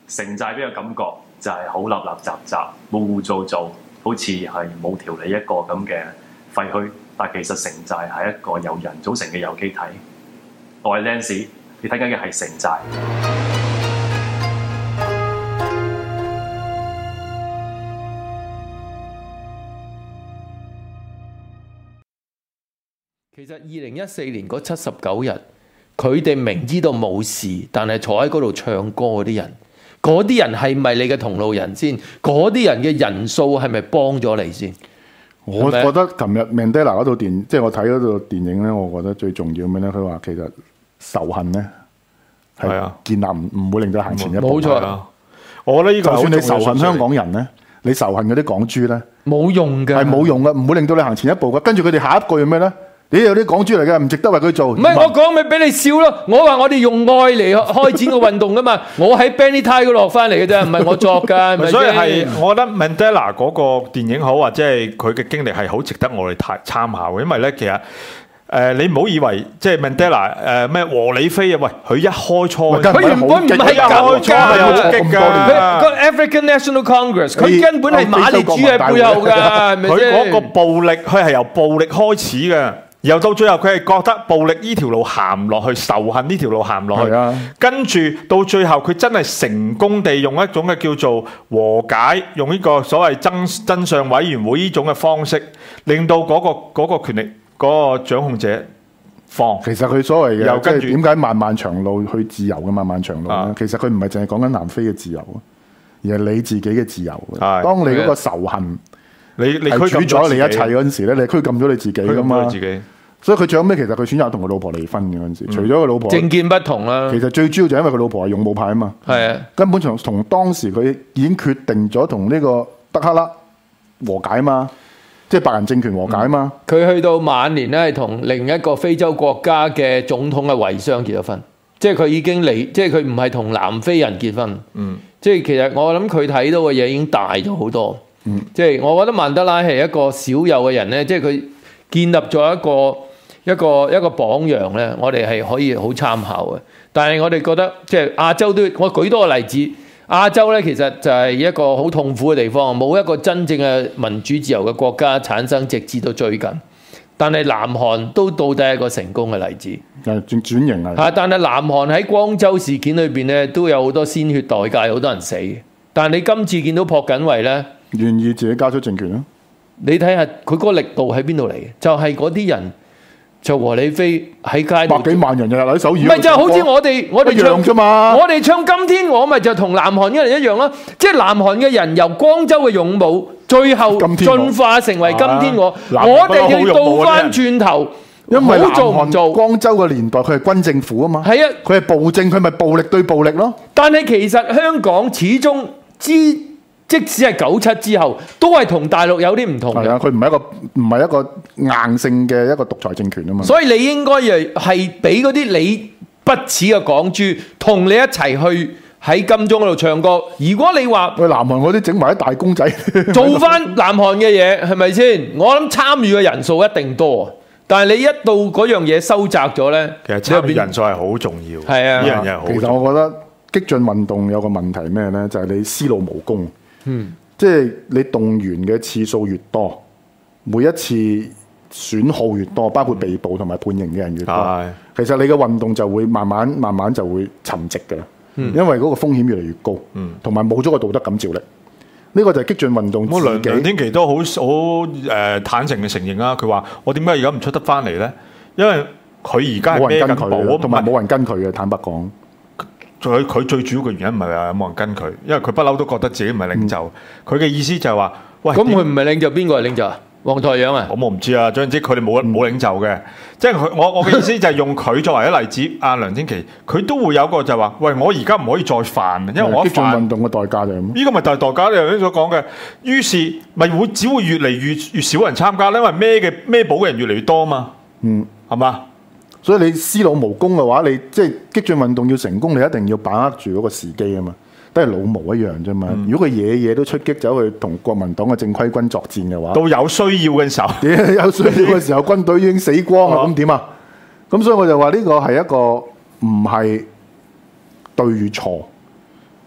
城寨俾個感覺就係好立立雜雜、污污糟糟，好似係冇條理一個咁嘅廢墟。但其實城寨係一個由人組成嘅有機體。我係 Lance， 你睇緊嘅係城寨。 其實2014年嗰79日，佢哋明知道冇事，但係坐喺嗰度唱歌嗰啲人，嗰啲人係咪你嘅同路人先？嗰啲人嘅人數係咪幫咗你先？ 我覺得琴日 Mandela 嗰套電，即係我睇嗰套電影咧，我覺得最重要咩咧？佢話其實仇恨咧係建立唔會令到行前一步。 冇錯， 我覺得呢個就算你仇恨香港人咧，你仇恨嗰啲港豬咧， 冇用嘅， 係冇用嘅，唔會令到你行前一步嘅。跟住佢哋下一句係咩咧？你有啲港豬嚟嘅，唔值得為佢做。 唔係我講咪俾你笑咯。我話我哋用愛嚟開展個運動噶嘛。我喺 Benny Tai 嗰度落翻嚟嘅啫，唔係我作㗎。 所以係，我覺得 Mandela 嗰個電影好，或者係佢嘅經歷係好值得我哋參考嘅。因為咧，其實你唔好以為即係 Mandela 咩和理非啊，喂，佢一開初， 佢原本唔係咁㗎。個 African National Congress， 佢根本係馬列主喺背後㗎，係咪先？ 佢嗰個暴力，佢係由暴力開始嘅。然後到最後佢係覺得暴力呢條路行唔落去，仇恨呢條路行唔落去，跟住到最後佢真係成功地用一種嘅叫做和解，用呢個所謂真相委員會呢種嘅方式，令到嗰個權力嗰個掌控者放。 其實佢所謂嘅即係點解漫漫長路去自由嘅漫漫長路咧？其實佢唔係淨係講緊南非嘅自由，而係你自己嘅自由。當你嗰個仇恨，你係主宰你一切嗰陣時咧，你拘禁咗你自己噶嘛？所以佢最後尾其實佢選擇同佢老婆離婚嘅嗰陣時，除咗佢老婆政見不同啦。 其實最主要就係因為佢老婆係勇武派啊嘛。係啊，根本從當時佢已經決定咗同呢個德克勒和解嘛，即係白人政權和解嘛。 佢去到晚年咧，係同另一個非洲國家嘅總統嘅遺孀結咗婚，即係佢已經離，即係佢唔係同南非人結婚。即係其實我諗佢睇到嘅嘢已經大咗好多。即係我覺得曼德拉係一個少有嘅人咧，即係佢建立咗一個榜樣咧，我哋係可以好參考嘅。但係我哋覺得即係亞洲都，我舉多個例子，亞洲咧其實就係一個好痛苦嘅地方，冇一個真正嘅民主自由嘅國家產生，直至到最近。但係南韓都到底係一個成功嘅例子， 轉型啊！ 但係南韓喺光州事件裏邊咧，都有好多鮮血代價，有好多人死嘅。但係你今次見到朴槿惠咧， 願意自己交出政權咯。 你睇下佢嗰個力度喺邊度嚟嘅？就係嗰啲人就和理非喺街度， 百幾萬人日日喺首爾， 唔係就好似我哋唱啫嘛。 我哋唱今天我咪就同南韓嘅人一樣咯，即係南韓嘅人由光州嘅勇武，最後進化成為今天我哋要倒翻轉頭， 因為南韓光州嘅年代佢係軍政府啊嘛，係啊，佢係暴政，佢咪暴力對暴力咯。 但係其實香港始終即使係97之後，都係同大陸有啲唔同嘅。係啊，佢唔係一個硬性嘅一個獨裁政權啊嘛。 所以你應該係俾嗰啲你不似嘅港豬同你一齊去喺金鐘嗰度唱歌。如果你話喂，南韓嗰啲整埋啲大公仔， 做翻南韓嘅嘢係咪先？我諗參與嘅人數一定多，但係你一到嗰樣嘢收窄咗咧， 其實參與人數係好重要。 係啊， 呢樣嘢好重要。 其實我覺得激進運動有個問題咩咧？就係你思路無功。即係你動員嘅次數越多，每一次損耗越多，包括被捕同埋判刑嘅人越多，其實你嘅運動就會慢慢就會沉寂嘅，因為嗰個風險越嚟越高，同埋冇咗個道德感召力。呢個就係激進運動自己。 梁天琦都好坦誠嘅承認啦，佢話我點解而家唔出得翻嚟咧？因為佢而家係孭緊寶， 同埋冇人跟佢嘅。坦白講。 佢最主要嘅原因唔係話有冇人跟佢，因為佢不嬲都覺得自己唔係領袖。佢嘅意思就係話：喂， 咁佢唔係領袖，邊個係領袖啊？黃台仰啊？ 我唔知啊，總之佢哋冇領袖嘅。即係我嘅意思就係用佢作為一例子。阿梁天琦佢都會有個就係話：喂，我而家唔可以再犯，因為我一犯，激進運動嘅代價就係咁。 呢個咪就係代價，你頭先所講嘅。於是咪只會越嚟越少人參加，因為孭寶嘅人越嚟越多嘛。係嘛？ 所以你思路無功嘅話，你即係激進運動要成功，你一定要把握住嗰個時機啊嘛，都係老毛一樣啫嘛。如果佢嘢都出擊走去同國民黨嘅正規軍作戰嘅話， 到有需要嘅時候， 有需要嘅時候軍隊已經死光啦，咁點啊？咁所以我就話呢個係一個唔係對與錯，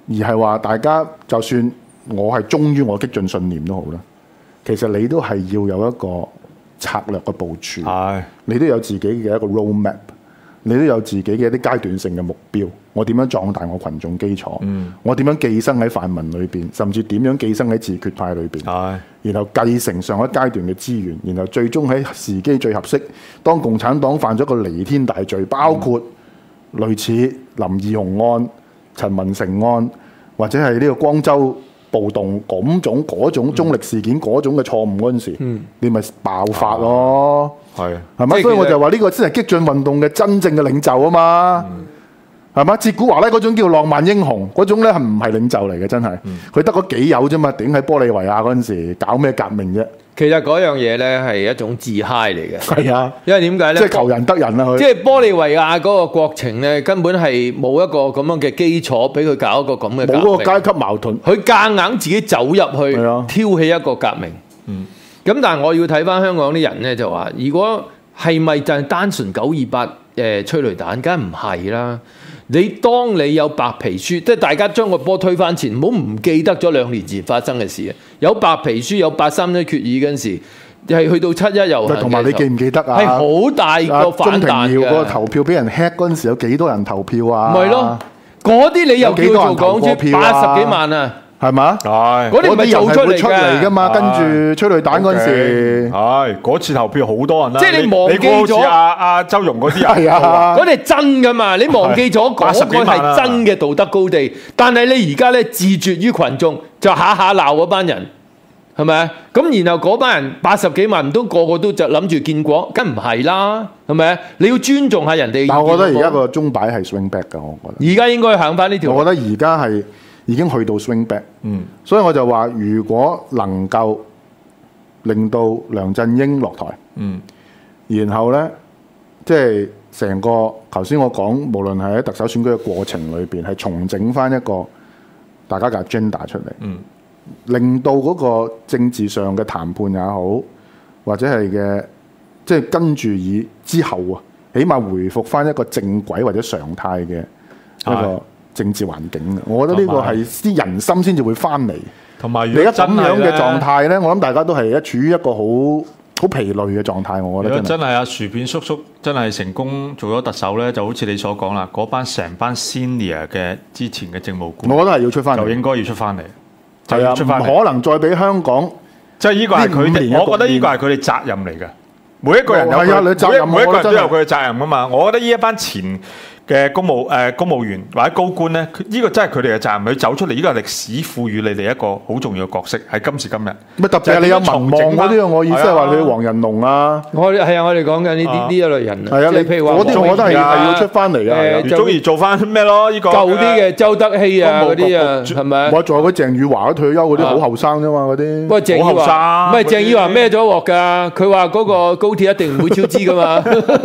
而係話大家就算我係忠於我激進信念都好啦，其實你都係要有一個策略嘅部署，你都有自己嘅一個 roadmap， 你都有自己嘅一啲階段性嘅目標。我點樣壯大我群眾基礎？我點樣寄生喺泛民裏邊，甚至點樣寄生喺自決派裏邊？然後繼承上一階段嘅資源，然後最終喺時機最合適，當共產黨犯咗個彌天大罪，包括類似林義雄案、陳文成案，或者係呢個光州暴動嗰種中歷事件嗰種嘅錯誤嗰陣時，你咪爆發咯，係咪？所以我就話呢個先係激進運動嘅真正嘅領袖啊嘛，係嘛？捷古華拉嗰種叫浪漫英雄，嗰種咧係唔係領袖嚟嘅？真係，佢得嗰幾友啫嘛，頂喺玻利維亞嗰陣時搞咩革命啫？ 其實嗰樣嘢咧係一種自嗨嚟嘅， 係啊， 因為點解咧？ 即係求人得人啦，佢即係玻利維亞嗰個國情咧，根本係冇一個咁樣嘅基礎俾佢搞一個咁嘅革命， 冇嗰個階級矛盾， 佢夾硬自己走入去，挑起一個革命。咁但係我要睇翻香港啲人咧，就話如果係咪就係單純928催淚彈？梗係唔係啦。當你有白皮書，即係大家將個波推翻前，唔好唔記得咗2年前發生嘅事啊！有白皮書，有831決議嗰陣時，係去到7·1遊行， 同埋你記唔記得啊？ 係好大個反彈嘅。 鍾庭耀個投票俾人 hack 嗰陣時，有幾多人投票啊？ 咪咯，嗰啲你又叫做講出80幾萬啊！ 係嘛？ 係嗰啲咪做出嚟㗎嘛？跟住催淚彈嗰陣時， 係嗰次投票好多人啦。 即係你忘記咗阿周融嗰啲人， 係啊， 嗰啲係真㗎嘛？你忘記咗嗰個係真嘅道德高地，但係你而家咧自絕於群眾，就下下鬧嗰班人，係咪？咁然後嗰班人80幾萬，唔通個個都就諗住見果？梗唔係啦，係咪？你要尊重下人哋。 但係我覺得而家個鐘擺係 swing back 㗎，我覺得。 而家應該行翻呢條。 我覺得而家係。已經去到 swing back，所以我就話，如果能夠令到梁振英落台，然後呢，即係成個頭先我講，無論係喺特首選舉嘅過程裏邊，係重整翻一個大家嘅 agenda 出嚟，令到嗰個政治上嘅談判也好，或者係嘅，即係跟住以之後啊，起碼回復翻一個正軌或者常態嘅一個政治環境，我覺得呢個係啲人心先至會翻嚟。同埋，而家咁樣嘅狀態呢，我諗大家都係處於一個好疲累嘅狀態。我覺得如果真係阿薯片叔叔真係成功做咗特首呢，就好似你所講啦，嗰班成班 senior 嘅之前嘅政務官， 我覺得係要出翻嚟， 就應該要出翻嚟。 係啊，唔可能再俾香港， 即係呢個係佢哋，我覺得呢個係佢哋責任嚟嘅。每一個人有佢， 每一個人都有佢嘅責任噶嘛。我覺得呢一班前嘅公務員或者高官咧，呢個真係佢哋嘅責任。佢走出嚟，呢個係歷史賦予你哋一個好重要嘅角色喺今時今日。 咪特別係你有民望嗰啲，我意思係話你黃仁龍啊， 我哋講緊呢啲一類人啊。係啊，你譬如話嗰啲，我覺得係要出翻嚟嘅。 最中意做翻咩咯？呢個舊啲嘅周德熙啊嗰啲啊，係咪？ 我仲有嗰鄭宇華退休嗰啲，好後生啫嘛嗰啲。 不過鄭宇華唔係鄭宇華孭咗鑊㗎，佢話嗰個高鐵一定唔會超支㗎嘛。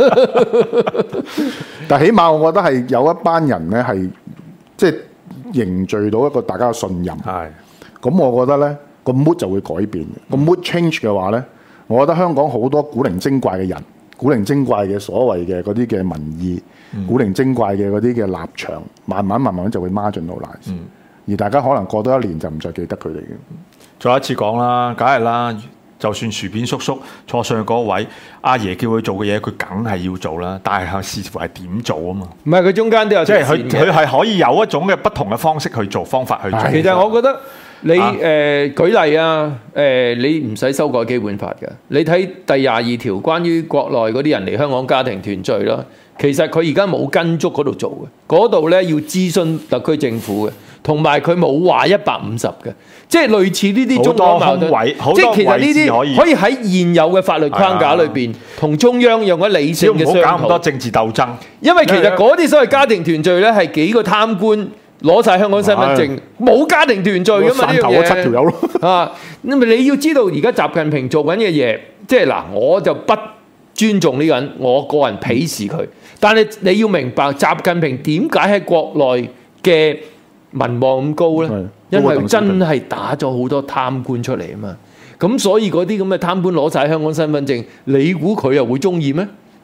但起碼我覺得係有一班人咧係即係凝聚到一個大家嘅信任。係，咁我覺得咧個 mood 就會改變。個 mood change 嘅話咧，我覺得香港好多古靈精怪嘅人、古靈精怪嘅所謂嘅嗰啲嘅民意、古靈精怪嘅嗰啲嘅立場，慢慢就會 marginalize。而大家可能過多一年就唔再記得佢哋嘅。 再一次講啦，梗係啦。就算薯片叔叔坐上去嗰位，阿爺叫佢做嘅嘢，佢梗係要做啦。但係視乎係點做啊嘛。唔係佢中間都有，即係佢係可以有一種嘅不同嘅方式去做，方法去做。 其實我覺得你舉例啊，你唔使修改基本法嘅。你睇第22條關於國內嗰啲人嚟香港家庭團聚啦，其實佢而家冇跟足嗰度做嘅，嗰度咧要諮詢特區政府嘅。同埋佢冇話150嘅，即係類似呢啲中港矛盾，即係其實呢啲可以喺現有嘅法律框架裏邊，同中央用咗理性嘅商討。唔好搞咁多政治鬥爭。因為其實嗰啲所謂家庭團聚咧，係幾個貪官攞晒香港身份證，冇家庭團聚㗎嘛呢樣嘢。頭嗰7條友咯。啊，因為你要知道而家習近平做緊嘅嘢，即係嗱，我就不尊重呢個人，我個人鄙視佢。但係你要明白，習近平點解喺國內嘅民望咁高呢？因為真係打咗好多貪官出嚟啊嘛，咁所以嗰啲咁嘅貪官攞晒香港身份證，你估佢又會中意咩？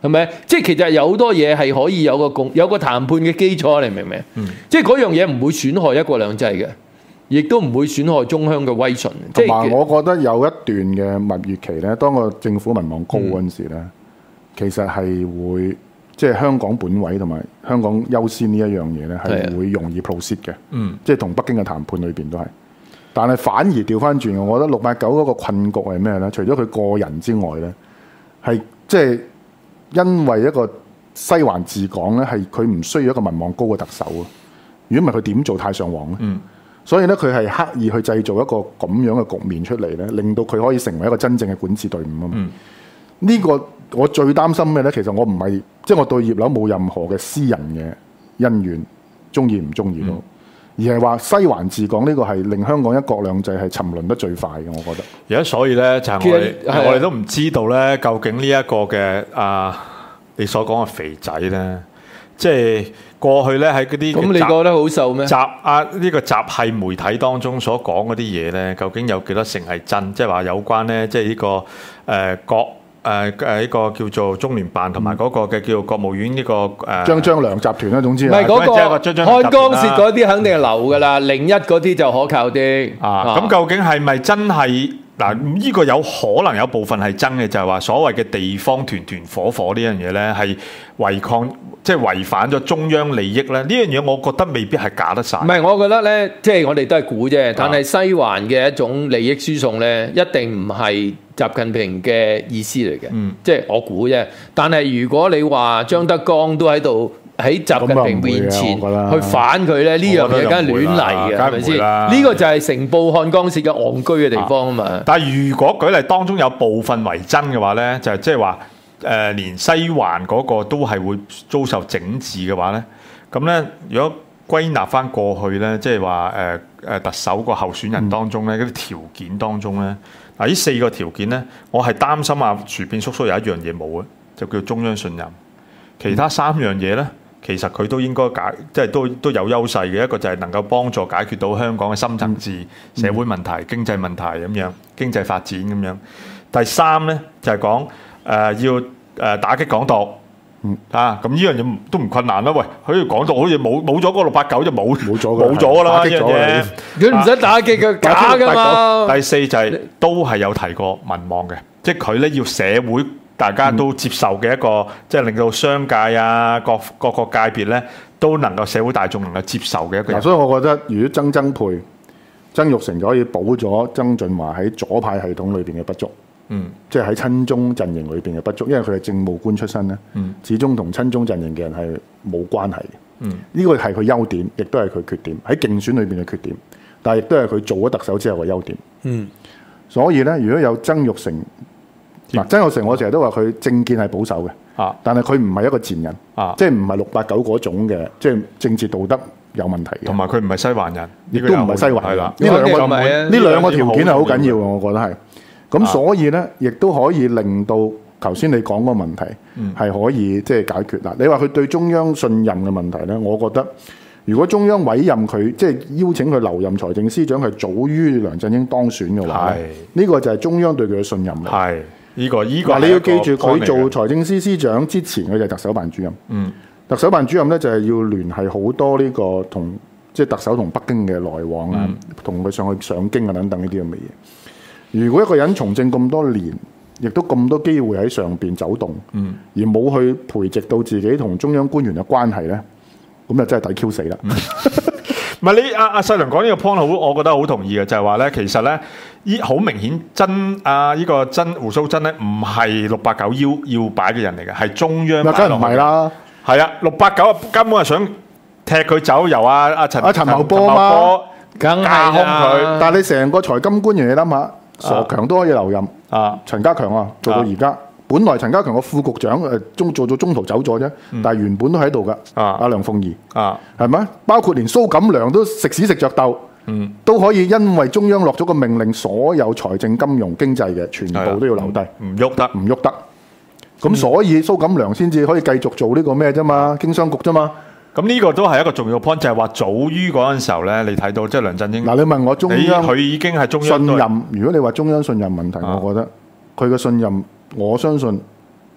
係咪？即係其實有好多嘢係可以有個談判嘅基礎，你明唔明？即係嗰樣嘢唔會損害一國兩制嘅，亦都唔會損害中央嘅威信。 同埋我覺得有一段嘅蜜月期咧，當個政府民望高嗰陣時咧，其實係會即係香港本位同埋香港優先呢一樣嘢咧，係會容易 proceed 嘅。即係同北京嘅談判裏邊都係。但係反而調翻轉，我覺得689嗰個困局係咩咧？除咗佢個人之外咧，係即係。因為一個西環治港咧，係佢唔需要一個民望高嘅特首啊！如果唔係佢點做太上皇咧？所以咧佢係刻意去製造一個咁樣嘅局面出嚟咧，令到佢可以成為一個真正嘅管治隊伍啊嘛！呢個我最擔心嘅咧，其實我唔係即係我對葉劉冇任何嘅私人嘅恩怨，中意唔中意都。而係話西環治港呢個係令香港一國兩制係沉淪得最快嘅，我覺得。 而家所以咧就係我哋都唔知道咧，究竟呢一個嘅你所講嘅肥仔咧，即係過去咧喺嗰啲咁，你覺得好受咩？ 呢個習系媒體當中所講嗰啲嘢咧，究竟有幾多成係真？即係話有關咧，即係呢個呢個叫做中聯辦同埋嗰個嘅叫做國務院呢個張良集團啦，總之唔係嗰個漢江涉嗰啲肯定係流㗎啦，01嗰啲就可靠啲。 咁究竟係咪真係嗱？呢個有可能有部分係真嘅，就係話所謂嘅地方團團伙伙呢樣嘢咧，係違抗即係違反咗中央利益咧。呢樣嘢我覺得未必係假得晒。唔係，我覺得咧，即係我哋都係估啫。但係西環嘅一種利益輸送咧，一定唔係習近平嘅意思嚟嘅，即係我估啫。但係如果你話張德江都喺度喺習近平面前去反佢咧，呢樣嘢梗係亂嚟嘅，係咪先？呢個就係成報漢江涉嘅戇居嘅地方啊嘛。 但係如果舉例當中有部分為真嘅話咧，就係即係話連西環嗰個都係會遭受整治嘅話咧，咁咧如果歸納翻過去咧，即係話特首個候選人當中咧嗰啲條件當中咧。嗱，呢4個條件咧，我係擔心薯片叔叔有一樣嘢冇嘅，就叫中央信任。其他3樣嘢咧，其實佢都應該即係都有優勢嘅。一個就係能夠幫助解決到香港嘅深層次社會問題、經濟問題咁樣，經濟發展咁樣。第3咧就係講要打擊港獨。咁呢樣嘢都唔困難啦。喂，好似講到好似冇咗嗰689就冇咗啦，呢樣嘢佢唔使打擊嘅，假噶嘛。 第4就係都係有提過民望嘅，即係佢咧要社會大家都接受嘅一個，即係令到商界啊各個界別咧都能夠社會大眾能夠接受嘅一個人。 所以我覺得如果曾沛、曾鈺成就可以補咗曾俊華喺左派系統裏邊嘅不足。即係喺親中陣營裏邊嘅不足，因為佢係政務官出身咧，始終同親中陣營嘅人係冇關係嘅。呢個係佢優點，亦都係佢缺點，喺競選裏邊嘅缺點，但係亦都係佢做咗特首之後嘅優點。所以咧，如果有曾鈺成，曾鈺成我成日都話佢政見係保守嘅，但係佢唔係一個賤人，即係唔係689嗰種嘅，即係政治道德有問題嘅， 同埋佢唔係西環人， 亦都唔係西環人。呢兩個條件係好緊要嘅，我覺得係。咁所以咧，亦都可以令到頭先你講個問題係可以即係解決啦。你話佢對中央信任嘅問題咧，我覺得如果中央委任佢，即係邀請佢留任財政司長係早於梁振英當選嘅話，呢個就係中央對佢嘅信任嚟。 係呢個你要記住，佢做財政司司長之前，佢就係特首辦主任。特首辦主任咧就係要聯繫好多呢個同即係特首同北京嘅來往啊，同佢上去上京啊等等呢啲咁嘅嘢。如果一個人從政咁多年，亦都咁多機會喺上邊走動，而冇去培植到自己同中央官員嘅關係咧，咁就真係抵 Q 死啦！ 唔係你阿細良講呢個 point 好，我覺得好同意嘅，就係話咧，其實咧，好明顯呢個真胡鬚真咧，唔係689要擺嘅人嚟嘅，係中央擺落去。梗係唔係啦，係啊，689根本係想踢佢走，由阿陳茂波嘛， 梗係佢。 但係你成個財金官員，你諗下。傻強都可以留任陳家強做到而家。本來陳家強個副局長做咗中途走咗啫，但係原本都喺度噶。阿梁鳳儀係咪？包括連蘇錦樑都食屎食着鬥，都可以因為中央落咗個命令，所有財政、金融、經濟嘅全部都要留低， 唔喐得。 咁所以蘇錦樑先至可以繼續做呢個咩啫嘛，經商局啫嘛。 咁呢個都係一個重要 point，就係話早於嗰陣時候咧，你睇到即係梁振英。 嗱，你問我中央佢已經係中央信任。如果你話中央信任問題，我覺得佢嘅信任，我相信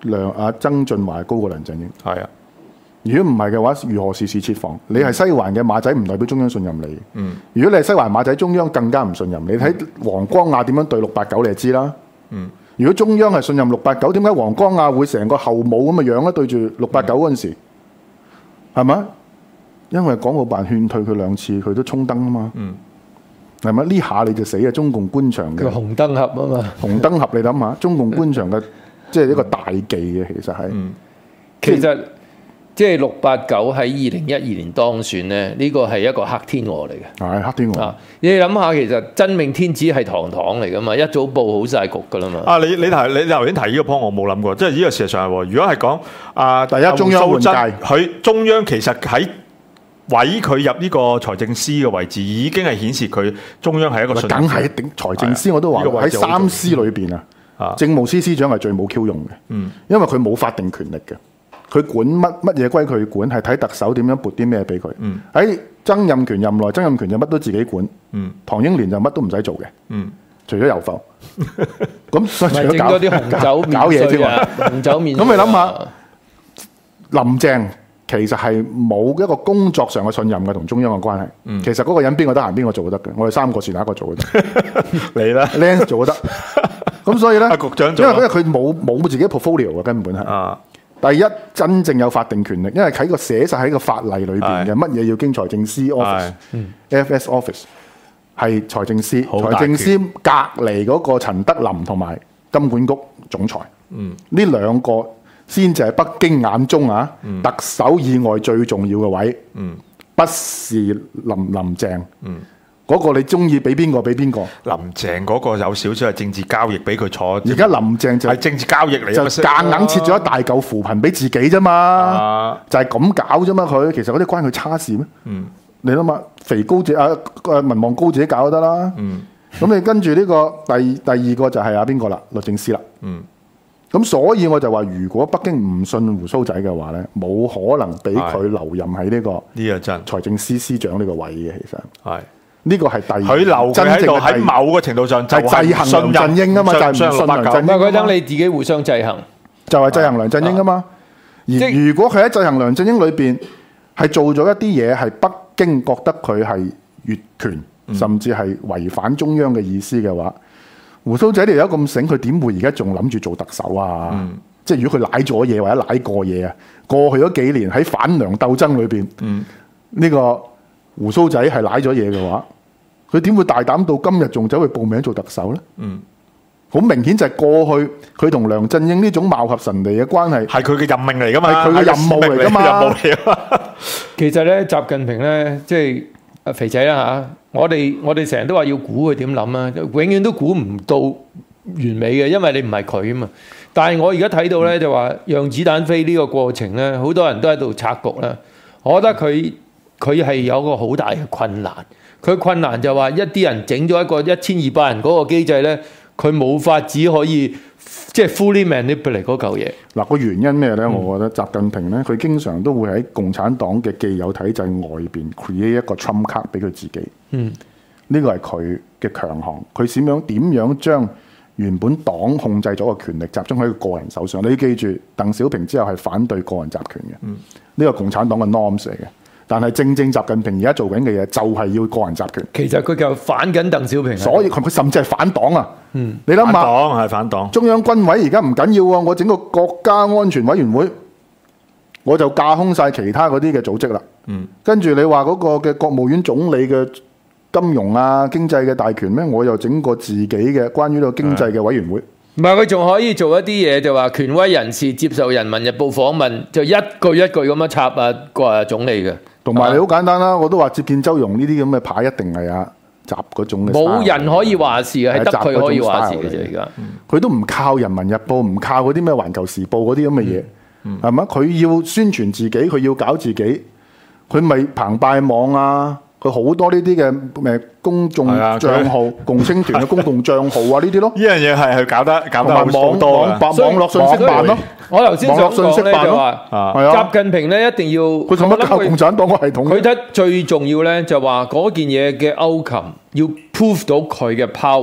曾俊華高過梁振英。 係啊。 如果唔係嘅話，如何事事設防？你係西環嘅馬仔，唔代表中央信任你。如果你係西環馬仔，中央更加唔信任你。睇黃光亞點樣對689，你就知啦。如果中央係信任689，點解黃光亞會成個後母咁嘅樣咧？對住689嗰陣時，係咪？因為港澳辦勸退佢2次，佢都衝燈啊嘛。係咪？呢下你就死啊！中共官場嘅紅燈俠啊嘛， 紅燈俠你諗下，中共官場嘅即係一個大忌嘅，其實係。 其實。即係689喺2012年當選咧，呢個係一個黑天鵝嚟嘅。 係黑天鵝。 你諗下，其實真命天子係堂堂嚟噶嘛，一早佈好晒局噶啦嘛。 你頭先提呢個 point，我冇諗過，即係呢個事實上係喎。如果係講第一中央換屆， 佢中央其實喺委佢入呢個財政司嘅位置，已經係顯示佢中央係一個信。 梗係頂財政司，我都話喺3司裏邊政務司司長係最冇 Q 用嘅。因為佢冇法定權力嘅。佢管乜嘢歸佢管，係睇特首點樣撥啲咩俾佢。喺曾蔭權任內，曾蔭權就乜都自己管。唐英年就乜都唔使做嘅。除咗遊埠。咁所以除咗搞啲紅酒搞嘢之外， 紅酒面。 咁你諗下，林鄭其實係冇一個工作上嘅信任嘅同中央嘅關係。其實嗰個人邊個得閒邊個做得嘅，我哋3個是哪一個做得？ 你啦 ，Lance 做得。咁所以咧， 局長做， 因為佢冇自己 portfolio 嘅根本係。第一，真正有法定權力，因為喺個寫晒喺個法例裏邊嘅，乜嘢要經財政司 office、FS office 係財政司，財政司隔離嗰個陳德霖同埋金管局總裁，呢2個先至係北京眼中特首以外最重要嘅位，不是林鄭。嗰個你中意俾邊個俾邊個？ 林鄭嗰個有少少係政治交易，俾佢坐。 而家林鄭就係政治交易嚟， 就夾硬切咗一大嚿扶貧俾自己啫嘛，就係咁搞啫嘛。佢其實嗰啲關佢差事咩？你諗下，肥高姐民望高自己搞就得啦。咁你跟住呢個第二個就係邊個啦？律政司啦。咁所以我就話，如果北京唔信鬍鬚仔嘅話咧，冇可能俾佢留任喺呢個財政司司長呢個位嘅。其實係。呢個係佢留佢喺度，喺某個程度上就係制衡梁振英啊嘛，就係唔信梁振英。 佢等你自己互相制衡， 就係制衡梁振英啊嘛。而如果佢喺制衡梁振英裏邊係做咗一啲嘢，係北京覺得佢係越權，甚至係違反中央嘅意思嘅話，鬍鬚仔你而家咁醒，佢點會而家仲諗住做特首啊？即係如果佢賴咗嘢或者賴過嘢啊，過去嗰幾年喺反梁鬥爭裏邊，呢個鬍鬚仔係賴咗嘢嘅話，佢點會大膽到今日仲走去報名做特首呢？好明顯就係過去佢同梁振英呢種貌合神離嘅關係， 係佢嘅任命嚟噶嘛， 係佢嘅任務嚟噶嘛。 其實咧，習近平咧，即係肥仔啦嚇，我哋成日都話要估佢點諗啊，永遠都估唔到完美嘅，因為你唔係佢啊嘛。但係我而家睇到咧，就話讓子彈飛呢個過程咧，好多人都喺度拆局啦。我覺得佢係有個好大嘅困難。佢困難就話一啲人整咗一個1200人嗰個機制咧，佢冇法子可以即係 fully manipulate 嗰嚿嘢。嗱，個原因咩咧？我覺得習近平咧，佢經常都會喺共產黨嘅既有體制外邊 create 一個 trump card 俾佢自己。呢個係佢嘅強項。佢點樣將原本黨控制咗嘅權力集中喺佢個人手上？你要記住，鄧小平之後係反對個人集權嘅。呢個共產黨嘅 norms 嚟嘅。但係正習近平而家做緊嘅嘢就係要個人集權。其實佢就反緊鄧小平，所以佢甚至係反黨啊！你諗下，黨係反黨。中央軍委而家唔緊要啊！我整個國家安全委員會，我就架空晒其他嗰啲嘅組織啦。跟住你話嗰個嘅國務院總理嘅金融啊、經濟嘅大權咩？我又整個自己嘅關於呢個經濟嘅委員會。唔係，佢仲可以做一啲嘢，就話權威人士接受《人民日報》訪問，就一句一句咁樣插個總理嘅。同埋你好簡單啦，我都話接見周融呢啲咁嘅牌一定係習嗰種嘅。冇人可以話事嘅，係得佢可以話事嘅啫。而家佢都唔靠《人民日報》，唔靠嗰啲咩《環球時報》嗰啲咁嘅嘢，係嘛？佢要宣傳自己，佢要搞自己，佢咪澎湃網啊！佢好多呢啲嘅公眾帳號、共青團嘅公共帳號啊，呢啲咯。呢樣嘢係佢搞得好多網絡信息辦咯。我頭先想講咧就話，習近平咧一定要佢做乜靠共產黨個系統？佢覺得最重要咧就話嗰件嘢嘅 outcome 要 prove 到佢嘅 power。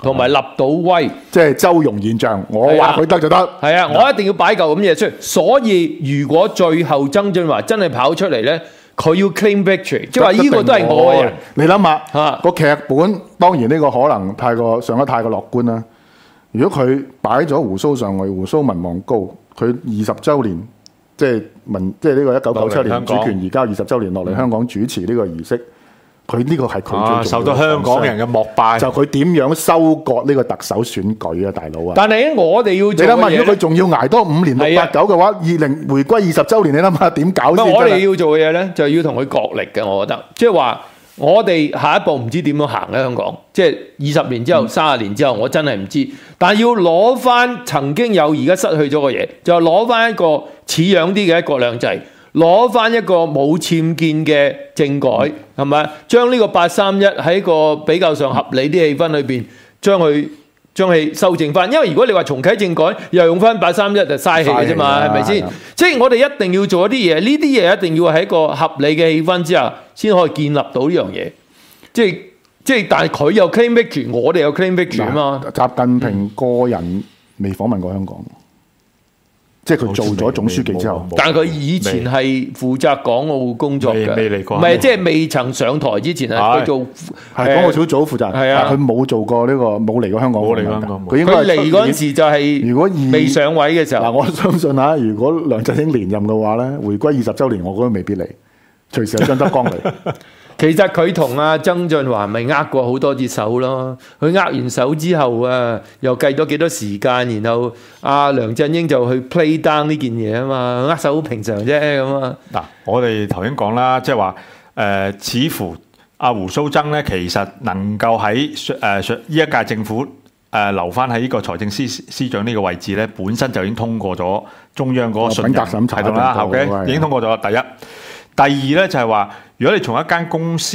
同埋立到威， 即係周融現象，我話佢得就得。 係啊，我一定要擺嚿咁嘢出嚟。所以如果最後曾俊華真係跑出嚟咧，佢要 claim victory， 即係話呢個都係我嘅人。 你諗下個劇本，當然呢個可能上得太過樂觀啦。如果佢擺咗胡蘇上去，胡蘇民望高，佢20週年，即係呢個1997年主權移交20週年落嚟香港主持呢個儀式，佢呢個係佢最重要嘅受到香港人嘅膜拜。 就佢點樣收割呢個特首選舉啊，大佬啊！ 但係我哋要做嘅嘢， 你諗下，如果佢仲要捱多5年689嘅話，20回歸20週年，你諗下點搞先？ 我哋要做嘅嘢咧，就要同佢角力嘅，我覺得，即係話。我哋下一步唔知點樣行咧，香港即係20年之後、30年之後，我真係唔知。但係要攞翻曾經有而家失去咗嘅嘢，就攞翻一個似樣啲嘅一國兩制，攞翻一個冇僭建嘅政改，係咪？將呢個831喺一個比較上合理啲氣氛裏邊，將佢修正翻。因為如果你話重啟政改，又用翻831就嘥氣嘅啫嘛，係咪先？即係我哋一定要做一啲嘢，呢啲嘢一定要喺一個合理嘅氣氛之下，先可以建立到呢樣嘢。即係，但係佢有 claim victory，我哋有 claim victory 啊嘛。 習近平個人未訪問過香港，即係佢做咗總書記之後， 但係佢以前係負責港澳工作嘅， 未嚟過， 唔係即係未曾上台之前係佢做港澳小組負責人， 係啊， 佢冇做過呢個，冇嚟過香港， 冇嚟香港， 佢應該嚟嗰陣時就係如果未上位嘅時候。 嗱，我相信嚇，如果梁振英連任嘅話咧，回歸20週年，我覺得未必嚟，隨時係張德江嚟。 其實佢同阿曾俊華咪握過好多次手咯，佢握完手之後啊，又計咗幾多時間，然後阿梁振英就去 play down 呢件嘢啊嘛，握手好平常啫咁啊。 嗱，我哋頭先講啦，即係話似乎阿胡蘇曾咧，其實能夠喺呢一屆政府留翻喺呢個財政司長呢個位置咧，本身就已經通過咗中央嗰個信任系統啦，OK，已經通過咗。第一。第二咧就係話，如果你從一間公司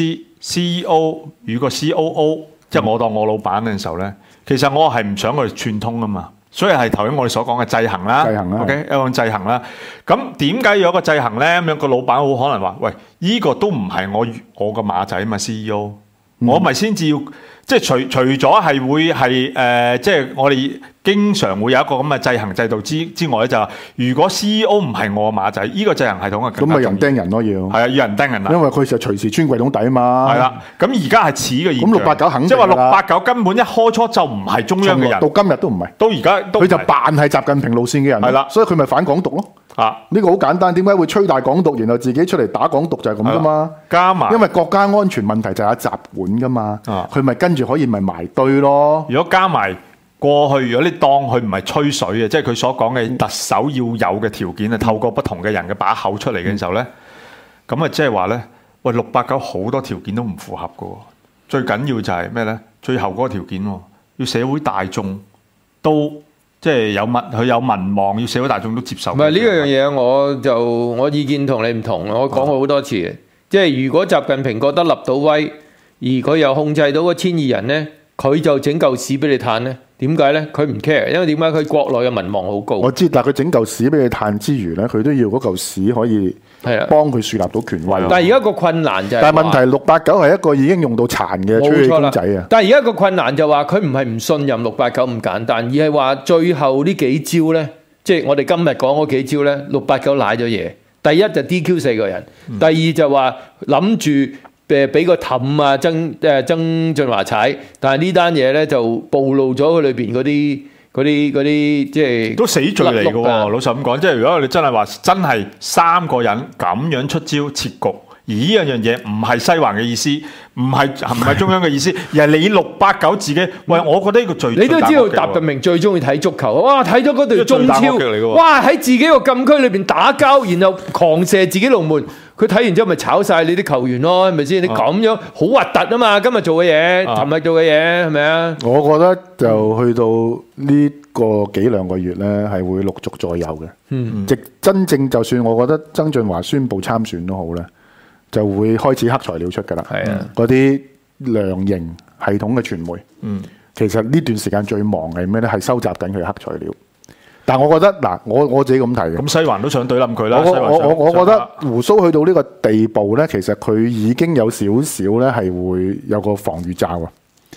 CEO 與個 COO， 即係我當我老闆嘅時候咧，其實我係唔想佢串通啊嘛，所以係頭先我哋所講嘅制衡啦，OK， 一個制衡啦。咁點解要有一個制衡咧？咁樣個老闆好可能話：喂，呢個都唔係我個馬仔嘛 CEO，我咪先至要。即係除咗係會係即係我哋經常會有一個咁嘅制衡制度之外咧，就係如果 CEO 唔係我馬仔，呢個制衡系統係咁咪人釘人咯，要係啊，要人釘人啦， 因為佢就隨時穿櫃桶底啊嘛。係啦，咁而家係似嘅現象。 咁689肯定即係話689根本一開初就唔係中央嘅人， 到今日都唔係， 到而家佢就扮係習近平路線嘅人。係啦，所以佢咪反港獨咯。呢個好簡單，點解會吹大港獨，然後自己出嚟打港獨就係咁噶嘛？ 加埋， 因為國家安全問題就係習管噶嘛，佢咪跟住可以咪埋堆咯。 如果加埋過去，如果你當佢唔係吹水嘅，即係佢所講嘅特首要有嘅條件啊，透過不同嘅人嘅把口出嚟嘅時候咧，咁啊即係話咧，喂689好多條件都唔符合噶，最緊要就係咩咧？最後嗰個條件，要社會大眾都。即係佢有民望，要社會大眾都接受。唔係呢樣嘢，我意見同你唔同。我講過好多次嘅，即係如果習近平覺得立到威，而佢又控制到個1200人咧，佢就整嚿屎俾你嘆咧。點解咧？佢唔 care，因為點解佢國內嘅民望好高。我知，但係佢整嚿屎俾你嘆之餘咧，佢都要嗰嚿屎可以幫佢樹立到權威。 但係而家個困難就係， 但係問題689係一個已經用到殘嘅吹氣公仔啊！ 但係而家個困難就話佢唔係唔信任689咁簡單，而係話最後呢幾招咧，即係我哋今日講嗰幾招咧，689瀨咗嘢。第一就 DQ 4個人，第二就話諗住。俾個氹啊，曾俊華踩，但係呢單嘢咧就暴露咗佢裏邊嗰啲即係都死罪嚟嘅喎。老實咁講，即係如果你真係話真係3個人咁樣出招設局，而呢樣嘢唔係西環嘅意思，唔係中央嘅意思，而係你689自己。喂，我覺得呢個最你都知道習近平最中意睇足球，哇！睇咗嗰隊中超，哇！喺自己個禁區裏邊打交，然後狂射自己龍門。佢睇完之後咪炒晒你啲球員咯，係咪先？你咁樣好核突啊嘛！今日做嘅嘢，尋日做嘅嘢，係咪啊？ 我覺得就去到呢個幾兩個月咧，係會陸續再有嘅。即真正就算我覺得曾俊華宣布參選都好咧，就會開始黑材料出㗎啦。係啊，嗰啲量刑系統嘅傳媒，其實呢段時間最忙係咩咧？係收集緊佢黑材料。但我覺得嗱，我自己咁睇嘅。 咁西環都想對冧佢啦。 我覺得胡蘇去到呢個地步咧，其實佢已經有少少咧係會有個防禦罩啊。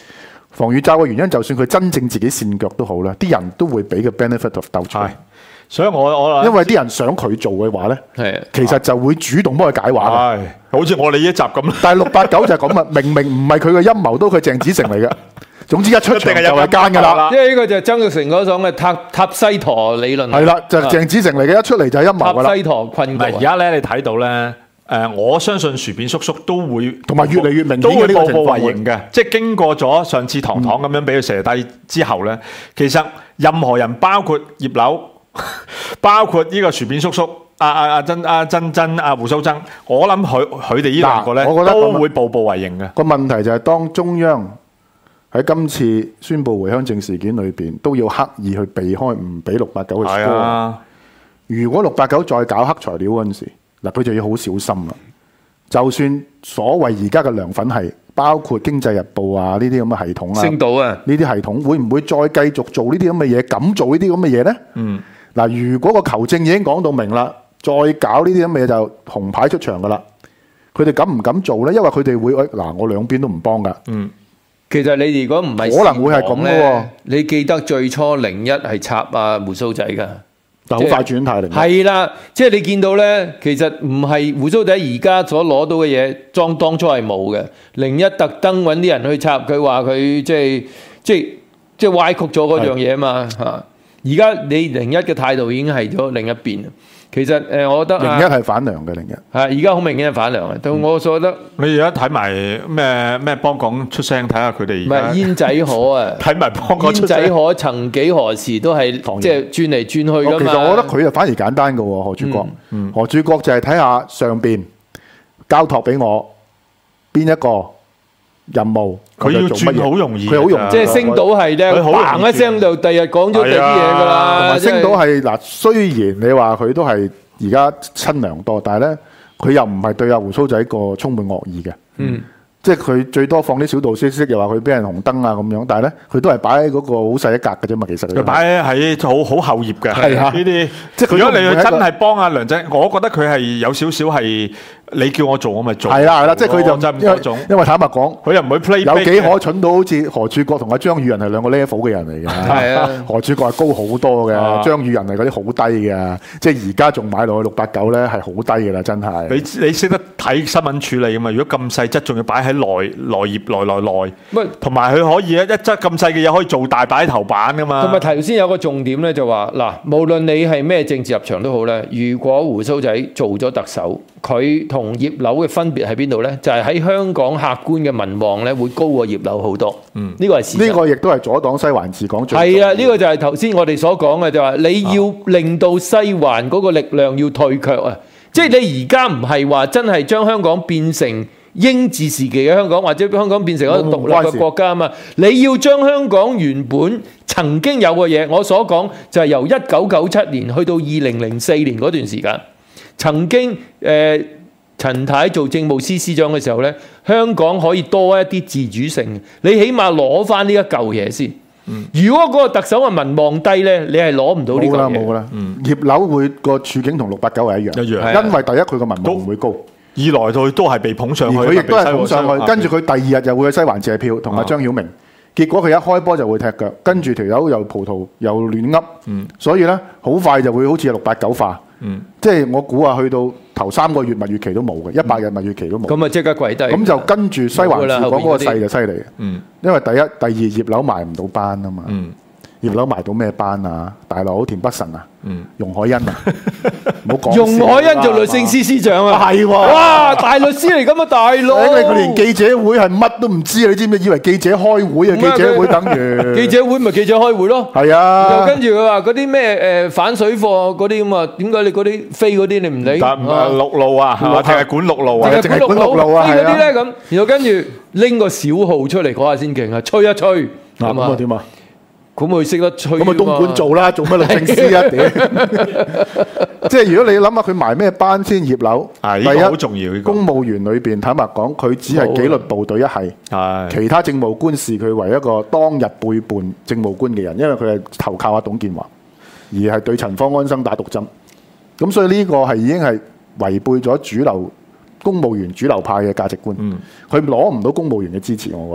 防預罩嘅原因，就算佢真正自己跣腳都好啦，啲人都會俾個 benefit of doubt 出嚟。 所以我因為啲人想佢做嘅話咧， 係其實就會主動幫佢解話嘅。 好似我哋呢一集咁。 但係689就係咁啊，明明唔係佢嘅陰謀，都佢鄭子誠嚟嘅。總之一出場就係奸㗎啦。 因為呢個就係曾鈺成嗰種嘅塔西佗理論。 係啦，就係鄭子誠嚟嘅，一出嚟就係陰謀㗎啦。 塔西佗困局。 而家咧，你睇到咧。我相信薯片叔叔都會同埋越嚟越明顯都會步嘅呢個情況步為營嘅，即係經過咗上次堂堂咁樣俾佢射低之後咧，其實任何人包括葉劉，包括呢個薯片叔叔、曾胡鬚曾，我諗佢哋呢兩個咧都會步步為營嘅。 個問題就係當中央喺今次宣佈回鄉證事件裏邊，都要刻意去避開唔俾689去 score。如果689再搞黑材料嗰陣時，嗱，佢就要好小心啦。就算所謂而家嘅涼粉係包括《經濟日報》啊呢啲咁嘅系統啊， 星島啊呢啲系統會唔會再繼續做呢啲咁嘅嘢？敢做呢啲咁嘅嘢呢？嗱，如果個球證已經講到明啦，再搞呢啲咁嘅嘢就紅牌出場噶啦。佢哋敢唔敢做呢？因為佢哋會嗱，我兩邊都唔幫噶。 其實你如果唔係可能會係咁嘅喎。 你記得最初01係插胡鬚仔㗎。 好快轉態嚟， 係啦，即係你見到咧，其實唔係胡鬚仔而家所攞到嘅嘢，當初係冇嘅。01特登揾啲人去插佢，話佢即係歪曲咗嗰樣嘢嘛嚇。而家你01嘅態度已經係咗另一邊。其實我覺得 01係反涼嘅01， 係而家好明顯係反涼嘅。到我所覺得， 你而家睇埋咩幫港出聲，睇下佢哋。 唔係煙仔河啊， 睇埋幫港出聲。 煙仔河曾幾何時都係即係轉嚟轉去㗎嘛。 其實我覺得佢就反而簡單嘅喎，何柱國。何柱國就係睇下上邊交託俾我邊一個任務， 佢要轉好容易， 佢好容易。 即係星島係咧，嘭一聲就第日講咗第啲嘢㗎啦。 同埋星島係嗱，雖然你話佢都係而家親良多，但係咧佢又唔係對阿胡鬚仔個充滿惡意嘅。即係佢最多放啲小道消息，又話佢俾人紅燈啊咁樣，但係咧佢都係擺喺嗰個好細一格嘅啫嘛。其實佢擺喺好後頁嘅。係啊，呢啲即係如果你真係幫阿梁振，我覺得佢係有少少係你叫我做我咪做。 係啦，即係佢就因為坦白講， 佢又唔會 play。 有幾可蠢到好似何柱國同阿張宇人係兩個 level 嘅人嚟嘅。係啊，何柱國係高好多嘅，張宇人係嗰啲好低嘅，即係而家仲買落去689咧係好低嘅啦，真係。 你識得睇新聞處理㗎嘛？如果咁細則，仲要擺喺內頁，同埋佢可以一則咁細嘅嘢可以做大擺喺頭版㗎嘛。 同埋頭先有個重點咧，就話嗱，無論你係咩政治立場都好咧，如果胡鬚仔做咗特首，佢同葉劉嘅分別喺邊度咧？就係喺香港客觀嘅民望咧，會高過葉劉好多。呢個係事實。呢個亦都係左黨西環治港最係啊！呢個就係頭先我哋所講嘅，就話你要令到西環嗰個力量要退卻啊！即係你而家唔係話真係將香港變成英治時期嘅香港，或者香港變成一個獨立嘅國家啊嘛！你要將香港原本曾經有嘅嘢，我所講就係由1997年去到2004年嗰段時間，曾經陳太做政務司司長嘅時候呢，香港可以多一啲自主性，你起碼攞翻呢一嚿嘢先。如果嗰個特首嘅民望低呢，你係攞唔到呢嚿嘢。冇㗎啦。 葉劉會個處境同689係一樣，因為第一佢個民望唔會高， 二來佢都係被捧上去， 佢亦都係捧上去，跟住佢第二日又會去西環借票同阿張曉明，結果佢一開波就會踢腳，跟住條友又葡萄又亂噏，所以呢好快就會好似689化。即係我估去到頭3個月蜜月期都冇嘅，100日蜜月期都冇。咁即刻跪低。咁就跟住西環治港嗰個勢就犀利嘅。因為第一、第二葉劉埋唔到班啊嘛。葉劉埋到咩班啊？大佬田北辰啊，容海恩啊，唔好講。 容海恩做律政司司長啊， 係喎， 哇，大律師嚟咁啊，大佬。 佢連記者會係乜都唔知啊！你知唔知？以為記者開會啊，記者會等於記者會咪記者開會咯。 係啊。 又跟住佢話嗰啲咩反水貨嗰啲咁啊？點解你嗰啲飛嗰啲你唔理？ 陸路啊，淨係管陸路啊， 淨係管陸路啊， 飛嗰啲咧咁，然後跟住拎個小號出嚟講下先勁啊，吹一吹。 咁啊點啊？ 咁佢識得吹， 咁咪東莞做啦，做乜律政司啊？即係如果你諗下佢埋咩班先？葉劉第一好重要，公務員裏邊坦白講，佢只係紀律部隊一系，其他政務官視佢為一個當日背叛政務官嘅人，因為佢係投靠阿董建華，而係對陳方安生打毒針。咁所以呢個係已經係違背咗主流公務員主流派嘅價值觀。佢攞唔到公務員嘅支持，我覺得。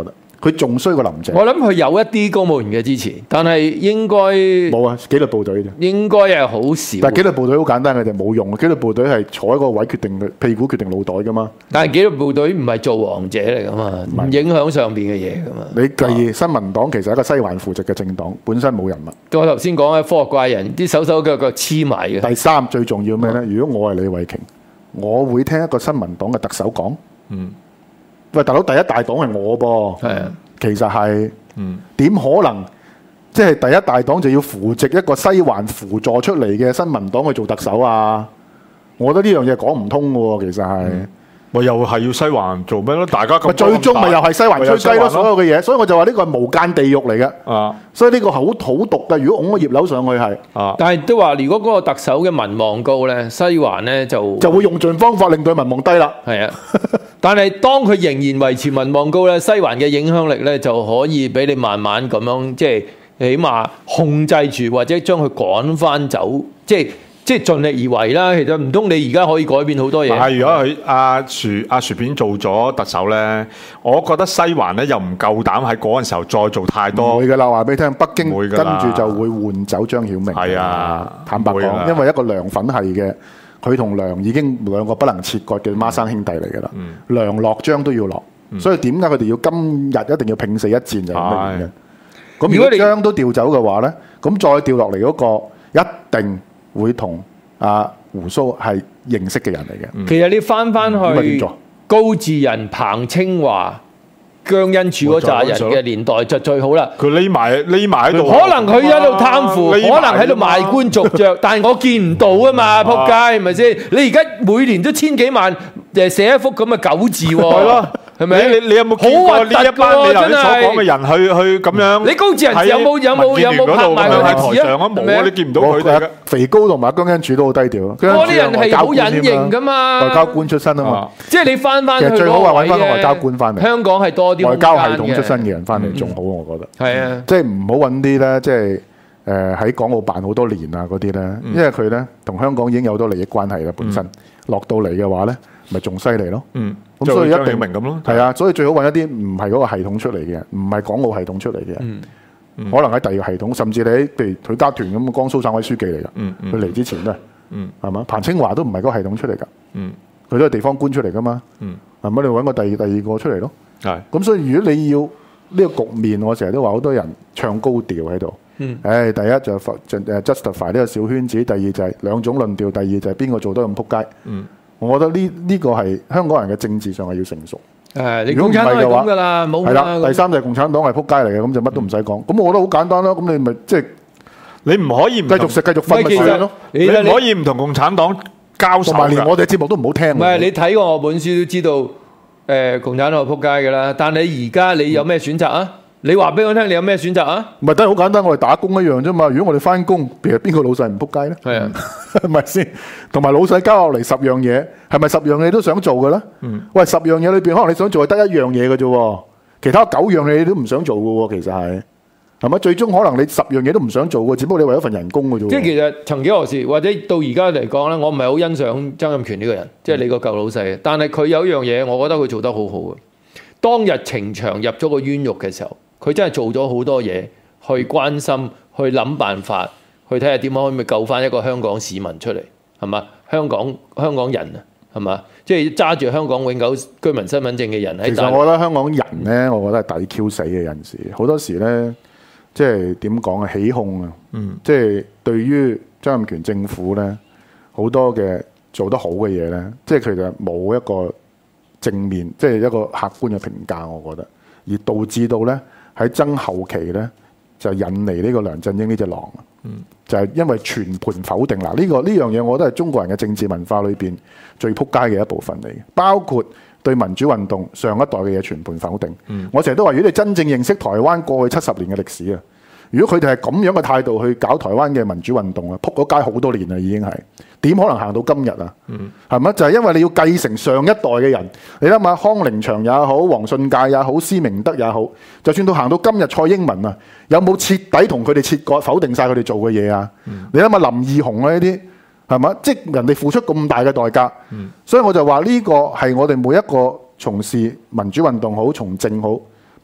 佢仲衰過林鄭。 我諗佢有一啲公務員嘅支持，但係應該冇啊，紀律部隊啫。 應該係好少。 但係紀律部隊好簡單嘅啫，冇用。紀律部隊係坐喺個位決定屁股決定腦袋噶嘛。 但係紀律部隊唔係做王者嚟噶嘛，唔影響上邊嘅嘢噶嘛。 你計新民黨其實係一個西環扶植嘅政黨，本身冇人物。 我頭先講嘅科學怪人，啲手手腳腳黐埋嘅。 第三最重要咩呢？如果我係李慧瓊，我會聽一個新民黨嘅特首講。喂，大佬，第一大黨係我噃。係啊，其實係。點可能？即係第一大黨就要扶植一個西環輔助出嚟嘅新民黨去做特首啊？我覺得呢樣嘢講唔通嘅喎，其實係。 咪又係要西環做咩咯？大家咁最終咪又係西環吹雞咯，所有嘅嘢。所以我就話呢個係無間地獄嚟嘅。啊，所以呢個好土毒嘅。如果拱個葉劉上去係。啊， 但係都話，如果嗰個特首嘅民望高咧，西環咧就會用盡方法令到民望低啦。 係啊。但係當佢仍然維持民望高咧，西環嘅影響力咧就可以俾你慢慢咁樣，即係起碼控制住，或者將佢趕翻走，即係盡力而為啦。其實唔通你而家可以改變好多嘢？ 但係如果佢阿薯片做咗特首咧，我覺得西環咧又唔夠膽喺嗰陣時候再做太多。 唔會㗎啦，話俾你聽，北京跟住就會換走張曉明。係啊，坦白講，因為一個梁粉係嘅。佢同梁已經兩個不能切割嘅孖生兄弟嚟㗎啦，梁落張都要落，所以點解佢哋要今日一定要拼死一戰就係咁嘅原因。咁如果張都調走嘅話咧，咁再調落嚟嗰個一定會同阿胡鬚係認識嘅人嚟嘅。 其實你翻去高志仁、彭清華、姜恩柱嗰扎人嘅年代就最好啦。 佢匿埋喺度， 可能佢喺度貪腐，可能喺度賣官鑿爵，但係我見唔到啊嘛，仆街係咪先？你而家每年都千幾萬寫一幅咁嘅狗字喎，係咯，係咪？ 你有冇見過呢一班你頭先所講嘅人去咁樣？ 你高志仁有冇拍埋佢嘅字啊？ 冇啊，你見唔到佢嘅。 肥高同埋姜恩柱都好低調。 嗰啲人係好隱形噶嘛， 外交官出身啊嘛。 即係你翻去最好話揾翻個外交官翻嚟。 香港係多啲外交系統出身嘅人翻嚟仲好，我覺得。 係啊， 即係唔好揾啲咧，即係喺港澳辦好多年啊嗰啲咧，因為佢咧同香港已經有好多利益關係啦，本身落到嚟嘅話咧，咪仲犀利咯。咁所以一定明咁咯。係啊，所以最好揾一啲唔係嗰個系統出嚟嘅，唔係港澳系統出嚟嘅人。可能喺第二個系統，甚至你譬如許家屯咁，江蘇省委書記嚟㗎。佢嚟之前都係，係嘛？彭清華都唔係嗰個系統出嚟㗎。佢都係地方官出嚟㗎嘛。係咪？你揾個第二個出嚟咯。係。咁所以如果你要呢個局面，我成日都話好多人唱高調喺度。第一就 justify 呢個小圈子，第二就係兩種論調，第二就係邊個做得咁撲街。我覺得呢個係香港人嘅政治上係要成熟。 如果唔係嘅話，冇啦。第三就係共產黨係撲街嚟嘅，咁就乜都唔使講。咁我覺得好簡單啦。咁你咪即係你唔可以唔繼續食繼續瞓咪算咯。 你唔可以唔同共產黨交手㗎。 同埋連我哋節目都唔好聽。 唔係你睇過我本書都知道，共產黨係撲街㗎啦。但你而家你有咩選擇啊？你話俾我聽，你有咩選擇啊？ 唔係都係好簡單，我哋打工一樣啫嘛。如果我哋翻工，其實邊個老細唔撲街咧？係啊，係咪先？同埋老細交落嚟10樣嘢，係咪10樣嘢都想做嘅咧？喂，10樣嘢裏邊，可能你想做係得1樣嘢嘅啫，其他9樣嘢你都唔想做嘅喎。其實係咪？最終可能你10樣嘢都唔想做嘅，只不過你為咗份人工嘅啫。即係其實曾幾何時，或者到而家嚟講咧，我唔係好欣賞曾蔭權呢個人，即係你個舊老細。但係佢有一樣嘢，我覺得佢做得好好嘅。當日程翔入咗個冤獄嘅時候，佢真係做咗好多嘢，去關心，去諗辦法，去睇下點樣可以救翻一個香港市民出嚟，係嘛？香港人啊，係嘛？即係揸住香港永久居民身份證嘅人喺。 其實我覺得香港人咧，我覺得係抵 Q 死嘅人士，好多時咧，即係點講啊？起哄啊，即係對於曾蔭權政府咧，好多嘅做得好嘅嘢咧，即係其實冇一個正面，即係一個客觀嘅評價，我覺得，而導致到咧。喺曾後期咧，就引嚟呢個梁振英呢隻狼，就係因為全盤否定啦。呢樣嘢，我覺得係中國人嘅政治文化裏邊最撲街嘅一部分嚟嘅，包括對民主運動上一代嘅嘢全盤否定。我成日都話，如果你真正認識台灣過去70年嘅歷史啊，如果佢哋係咁樣嘅態度去搞台灣嘅民主運動啊，撲咗街好多年啦，已經係點可能行到今日啊？係咪？就係因為你要繼承上一代嘅人，你諗下康寧祥也好，黃信介也好，施明德也好，就算到行到今日蔡英文啊，有冇徹底同佢哋切割，否定晒佢哋做嘅嘢啊？你諗下林義雄啊呢啲，係咪？即係人哋付出咁大嘅代價，所以我就話呢個係我哋每一個從事民主運動好，從政好，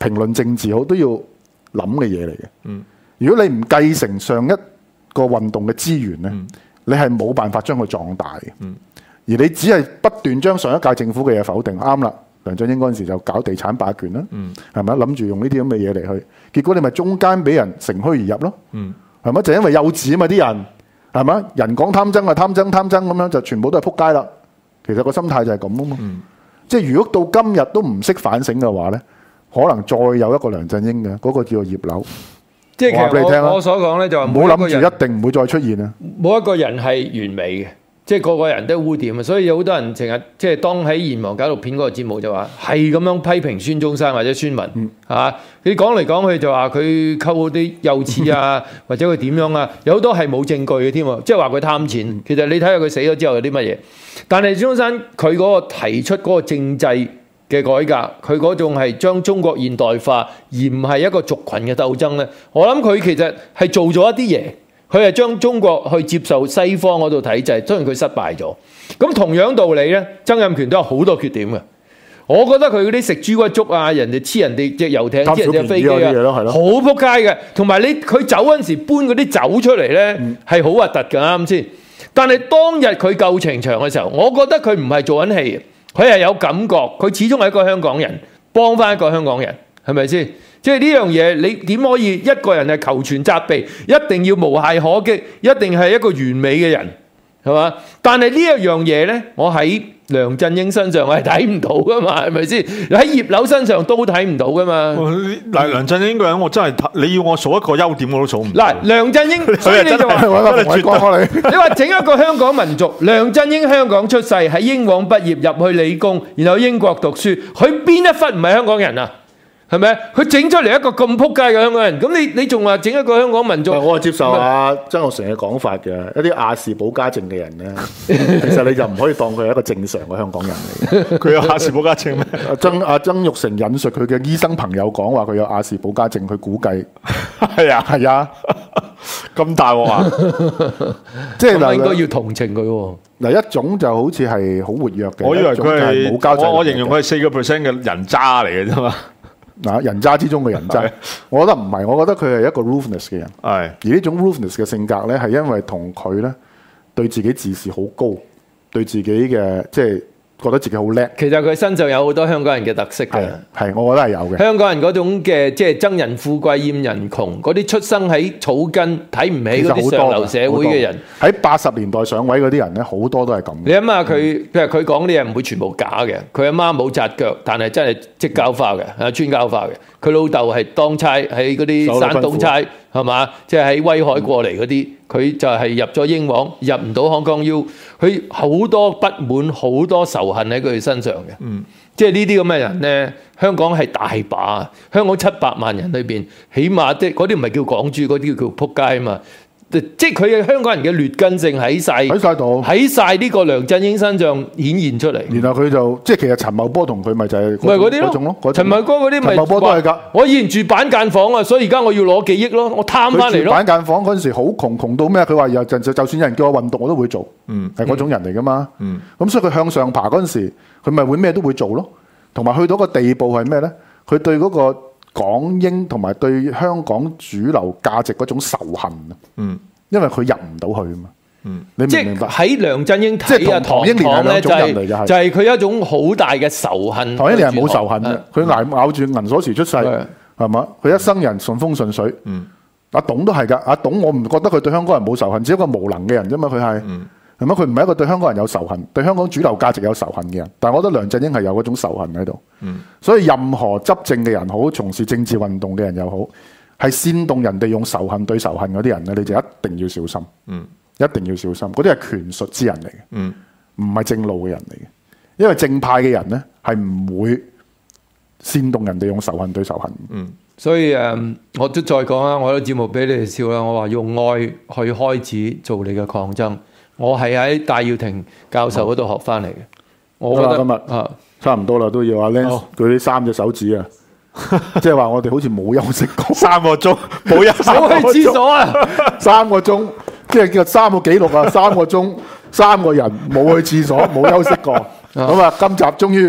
評論政治好都要諗嘅嘢嚟嘅。如果你唔繼承上一個運動嘅資源咧，你係冇辦法將佢壯大嘅。而你只係不斷將上一屆政府嘅嘢否定，啱啦。梁振英嗰陣時就搞地產霸權啦，係咪？諗住用呢啲咁嘅嘢嚟去，結果你咪中間俾人乘虛而入咯，係咪？就因為幼稚啊嘛啲人，係咪？人講貪爭啊貪爭咁樣就全部都係撲街啦。其實個心態就係咁啊嘛。即係如果到今日都唔識反省嘅話咧，可能再有一個梁振英嘅嗰個叫做葉劉。 即係其實我所講咧就係唔好諗住一定唔會再出現啊！ 冇一個人係完美嘅，即係個個人都污點啊！所以有好多人成日即係當喺《炎黃搞錄片》嗰個節目就話係咁樣批評孫中山或者孫文嚇，你講嚟講去就話佢溝啲幼稚啊，或者佢點樣啊，有好多係冇證據嘅添喎，即係話佢貪錢。其實你睇下佢死咗之後有啲乜嘢，但係孫中山佢嗰個提出嗰個政制嘅改革，佢嗰種係將中國現代化，而唔係一個族群嘅鬥爭咧。我諗佢其實係做咗一啲嘢，佢係將中國去接受西方嗰度體制，雖然佢失敗咗。咁同樣道理咧，曾蔭權都有好多缺點嘅。我覺得佢嗰啲食豬骨粥啊，人哋黐人哋隻遊艇，黐人隻飛機啊，好撲街嘅。同埋佢走嗰陣時搬嗰啲酒出嚟咧，係好核突㗎，啱先？但係當日佢救程場嘅時候，我覺得佢唔係做緊戲。佢係有感覺，佢始終係一個香港人，幫翻一個香港人，係咪先？即係呢樣嘢，你點可以一個人係求全責備，一定要無懈可擊，一定係一個完美嘅人，係嘛？但係呢一樣嘢呢，我喺梁振英身上我係睇唔到噶嘛，係咪先？喺葉劉身上都睇唔到噶嘛。 嗱，梁振英個人我真係，你要我數一個優點我都數唔到。 嗱，梁振英，所以你就話你話整一個香港民族，梁振英香港出世，喺英皇畢業入去理工，然後英國讀書，佢邊一忽唔係香港人啊？係咪？佢整出嚟一個咁撲街嘅香港人，咁你仲話整一個香港民族？ 我係接受阿曾鈺成嘅講法嘅，一啲亞氏保加症嘅人咧，其實你就唔可以當佢係一個正常嘅香港人嚟嘅。 佢有亞氏保加症咩？ 曾鈺成引述佢嘅醫生朋友講話，佢有亞氏保加症，佢估計係啊， 咁大鑊啊！ 即係應該要同情佢喎。 嗱，一種就好似係好活躍嘅， 我以為佢係冇交際， 我形容佢係4%嘅人渣嚟嘅啫嘛。 嗱，人渣之中嘅人渣，我覺得唔係，我覺得佢係一個 ruthless 嘅人。係，而呢種 ruthless 嘅性格咧，係因為同佢咧對自己自視好高，對自己嘅即係覺得自己好叻。 其實佢身上有好多香港人嘅特色嘅， 係，我覺得係有嘅。香港人嗰種嘅即係憎人富貴厭人窮，嗰啲出生喺草根睇唔起嗰啲上流社會嘅人，喺 80年代上位嗰啲人咧，好多都係咁。 你諗下佢，譬如佢講啲嘢唔會全部假嘅。佢阿媽冇紮腳，但係真係職交花嘅，穿膠花嘅。佢老豆係當差喺嗰啲山東差，係嘛？即係喺威海過嚟嗰啲，佢就係入咗英皇，入唔到香港 U，佢好多不滿，好多仇恨喺佢哋身上嘅。即係呢啲咁嘅人咧，香港係大把，香港700萬人裏邊，起碼即係嗰啲唔係叫港豬，嗰啲叫仆街啊嘛。即係佢嘅香港人嘅劣根性喺晒度，喺晒呢個梁振英身上顯現出嚟。 然後佢就即係其實陳茂波同佢咪就係嗰種咯。 陳茂波嗰啲咪陳茂波都係㗎。 我以前住板間房啊，所以而家我要攞幾億咯，我貪翻嚟咯。 板間房嗰陣時好窮到咩？佢話就算有人叫我運動我都會做。係嗰種人嚟㗎嘛。咁所以佢向上爬嗰陣時，佢咪會咩都會做咯。同埋去到個地步係咩咧？佢對嗰個港英同埋對香港主流價值嗰種仇恨啊，因為佢入唔到去啊嘛，你明唔明白？ 喺梁振英睇啊，唐英年係兩種人嚟嘅，就係佢一種好大嘅仇恨。 唐英年係冇仇恨嘅，佢咬住銀鎖匙出世，係嘛？佢一生人順風順水。阿董都係㗎，阿董我唔覺得佢對香港人冇仇恨，只係一個無能嘅人啫嘛，佢係。係咪？佢唔係一個對香港人有仇恨、對香港主流價值有仇恨嘅人，但係我覺得梁振英係有嗰種仇恨喺度。所以任何執政嘅人好，從事政治運動嘅人又好，係煽動人哋用仇恨對仇恨嗰啲人咧，你就一定要小心。一定要小心，嗰啲係權術之人嚟嘅，唔係正路嘅人嚟嘅。因為正派嘅人咧係唔會煽動人哋用仇恨對仇恨。 所以我都再講啦，我啲節目俾你哋笑啦。我話用愛去開始做你嘅抗爭。我係喺戴耀廷教授嗰度學翻嚟嘅。我覺得今日差唔多啦，都要阿 Lance 舉啲3隻手指啊，即係話我哋好似冇休息過 3個鐘，冇休息， 冇去廁所啊 ，3個鐘，即係叫3個紀錄啊，3個鐘，3個人冇去廁所，冇休息過。咁啊，今集終於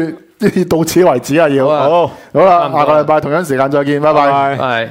到此為止啊！要好啊好啦， 差唔多下個禮拜同樣時間再見，拜拜。 係。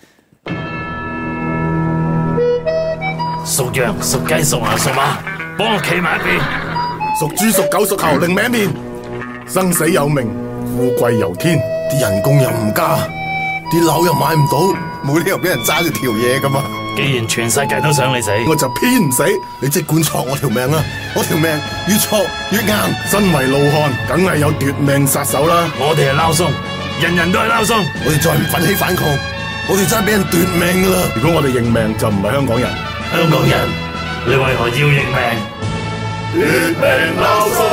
屬羊、屬雞、屬牛、屬馬，幫我企埋一邊。 屬豬、屬狗、屬猴，另歪面。生死有命，富貴由天。啲人工又唔加，啲樓又買唔到，冇理由俾人揸住條嘢噶嘛。 既然全世界都想你死， 我就偏唔死。你即管挫我條命啦，我條命越挫越硬。身為怒漢，梗係有奪命殺手啦。 我哋係撈鬆，人人都係撈鬆。 我哋再唔奮起反抗，我哋真係俾人奪命噶啦。如果我哋認命，就唔係香港人。 香港人，你為何要認命？ 奪命撈鬆。